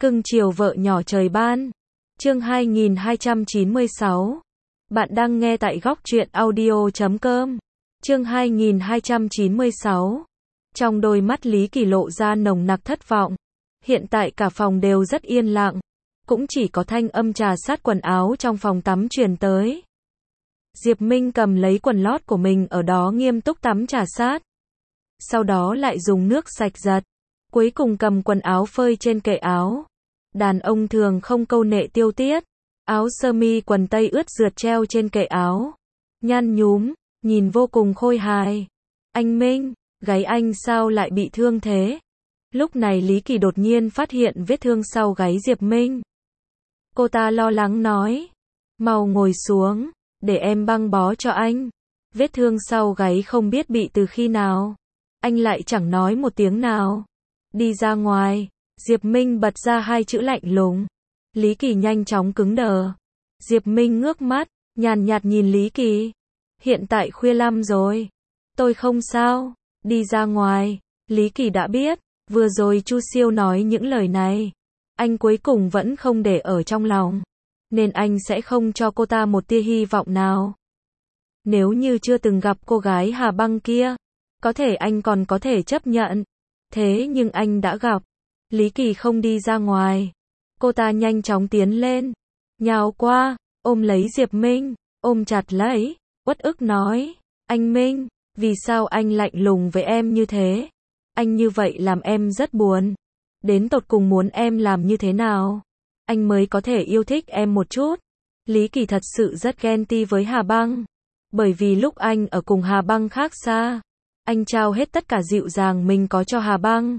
Cưng chiều vợ nhỏ trời ban. Chương 2296. Bạn đang nghe tại góc truyện audio.com. Chương 2296. Trong đôi mắt Lý Kỳ lộ ra nồng nặc thất vọng. Hiện tại cả phòng đều rất yên lặng. Cũng chỉ có thanh âm trà sát quần áo trong phòng tắm truyền tới. Diệp Minh cầm lấy quần lót của mình ở đó nghiêm túc tắm trà sát. Sau đó lại dùng nước sạch giặt. Cuối cùng cầm quần áo phơi trên kệ áo. Đàn ông thường không câu nệ tiêu tiết. Áo sơ mi quần tây ướt rượt treo trên kệ áo. Nhăn nhúm, nhìn vô cùng khôi hài. Anh Minh, gáy anh sao lại bị thương thế? Lúc này Lý Kỳ đột nhiên phát hiện vết thương sau gáy Diệp Minh. Cô ta lo lắng nói. Mau ngồi xuống, để em băng bó cho anh. Vết thương sau gáy không biết bị từ khi nào. Anh lại chẳng nói một tiếng nào. Đi ra ngoài. Diệp Minh bật ra hai chữ lạnh lùng. Lý Kỳ nhanh chóng cứng đờ. Diệp Minh ngước mắt, nhàn nhạt nhìn Lý Kỳ. Hiện tại khuya lắm rồi. Tôi không sao. Đi ra ngoài. Lý Kỳ đã biết, vừa rồi Chu Siêu nói những lời này. Anh cuối cùng vẫn không để ở trong lòng. Nên anh sẽ không cho cô ta một tia hy vọng nào. Nếu như chưa từng gặp cô gái Hà Băng kia, có thể anh còn có thể chấp nhận. Thế nhưng anh đã gặp. Lý Kỳ không đi ra ngoài. Cô ta nhanh chóng tiến lên. Nhào qua, ôm lấy Diệp Minh, ôm chặt lấy, uất ức nói. Anh Minh, vì sao anh lạnh lùng với em như thế? Anh như vậy làm em rất buồn. Đến tột cùng muốn em làm như thế nào? Anh mới có thể yêu thích em một chút. Lý Kỳ thật sự rất ghen tị với Hà Băng. Bởi vì lúc anh ở cùng Hà Băng khác xa. Anh trao hết tất cả dịu dàng mình có cho Hà Băng.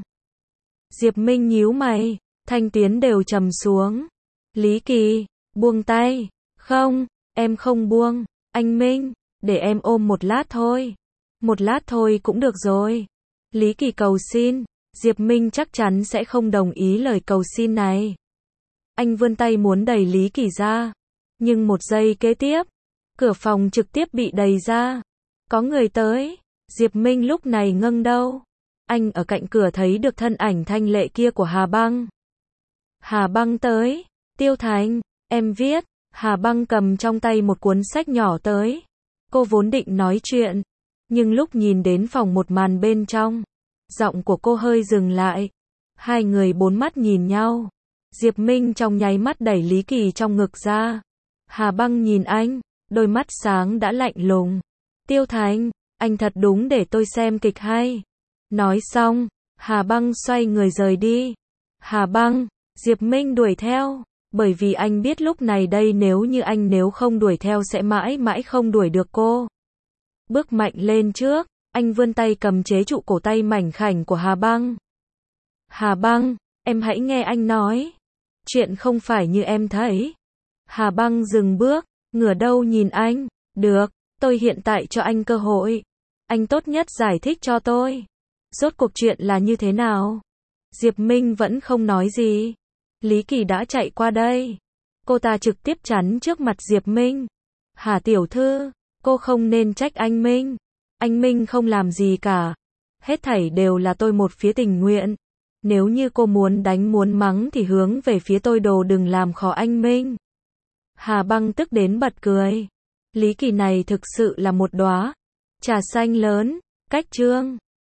Diệp Minh nhíu mày, thanh tuyến đều trầm xuống. Lý Kỳ, buông tay. Không, em không buông. Anh Minh, để em ôm một lát thôi. Một lát thôi cũng được rồi. Lý Kỳ cầu xin. Diệp Minh chắc chắn sẽ không đồng ý lời cầu xin này. Anh vươn tay muốn đẩy Lý Kỳ ra. Nhưng một giây kế tiếp, cửa phòng trực tiếp bị đẩy ra. Có người tới. Diệp Minh lúc này ngẩng đầu. Anh ở cạnh cửa thấy được thân ảnh thanh lệ kia của Hà Băng. Hà Băng tới. Tiêu Thành, em viết. Hà Băng cầm trong tay một cuốn sách nhỏ tới. Cô vốn định nói chuyện. Nhưng lúc nhìn đến phòng một màn bên trong, giọng của cô hơi dừng lại. Hai người bốn mắt nhìn nhau. Diệp Minh trong nháy mắt đẩy Lý Kỳ trong ngực ra. Hà Băng nhìn anh, đôi mắt sáng đã lạnh lùng. Tiêu Thành, anh thật đúng để tôi xem kịch hay. Nói xong, Hà Băng xoay người rời đi. Hà Băng, Diệp Minh đuổi theo. Bởi vì anh biết lúc này đây nếu không đuổi theo sẽ mãi mãi không đuổi được cô. Bước mạnh lên trước, anh vươn tay cầm chế trụ cổ tay mảnh khảnh của Hà Băng. Hà Băng, em hãy nghe anh nói. Chuyện không phải như em thấy. Hà Băng dừng bước, ngửa đầu nhìn anh. Được, tôi hiện tại cho anh cơ hội. Anh tốt nhất giải thích cho tôi. Rốt cuộc chuyện là như thế nào? Diệp Minh vẫn không nói gì. Lý Kỳ đã chạy qua đây. Cô ta trực tiếp chắn trước mặt Diệp Minh. Hà tiểu thư, cô không nên trách anh Minh. Anh Minh không làm gì cả. Hết thảy đều là tôi một phía tình nguyện. Nếu như cô muốn đánh muốn mắng thì hướng về phía tôi đồ đừng làm khó anh Minh. Hà Băng tức đến bật cười. Lý Kỳ này thực sự là một đóa trà xanh lớn, cách chương.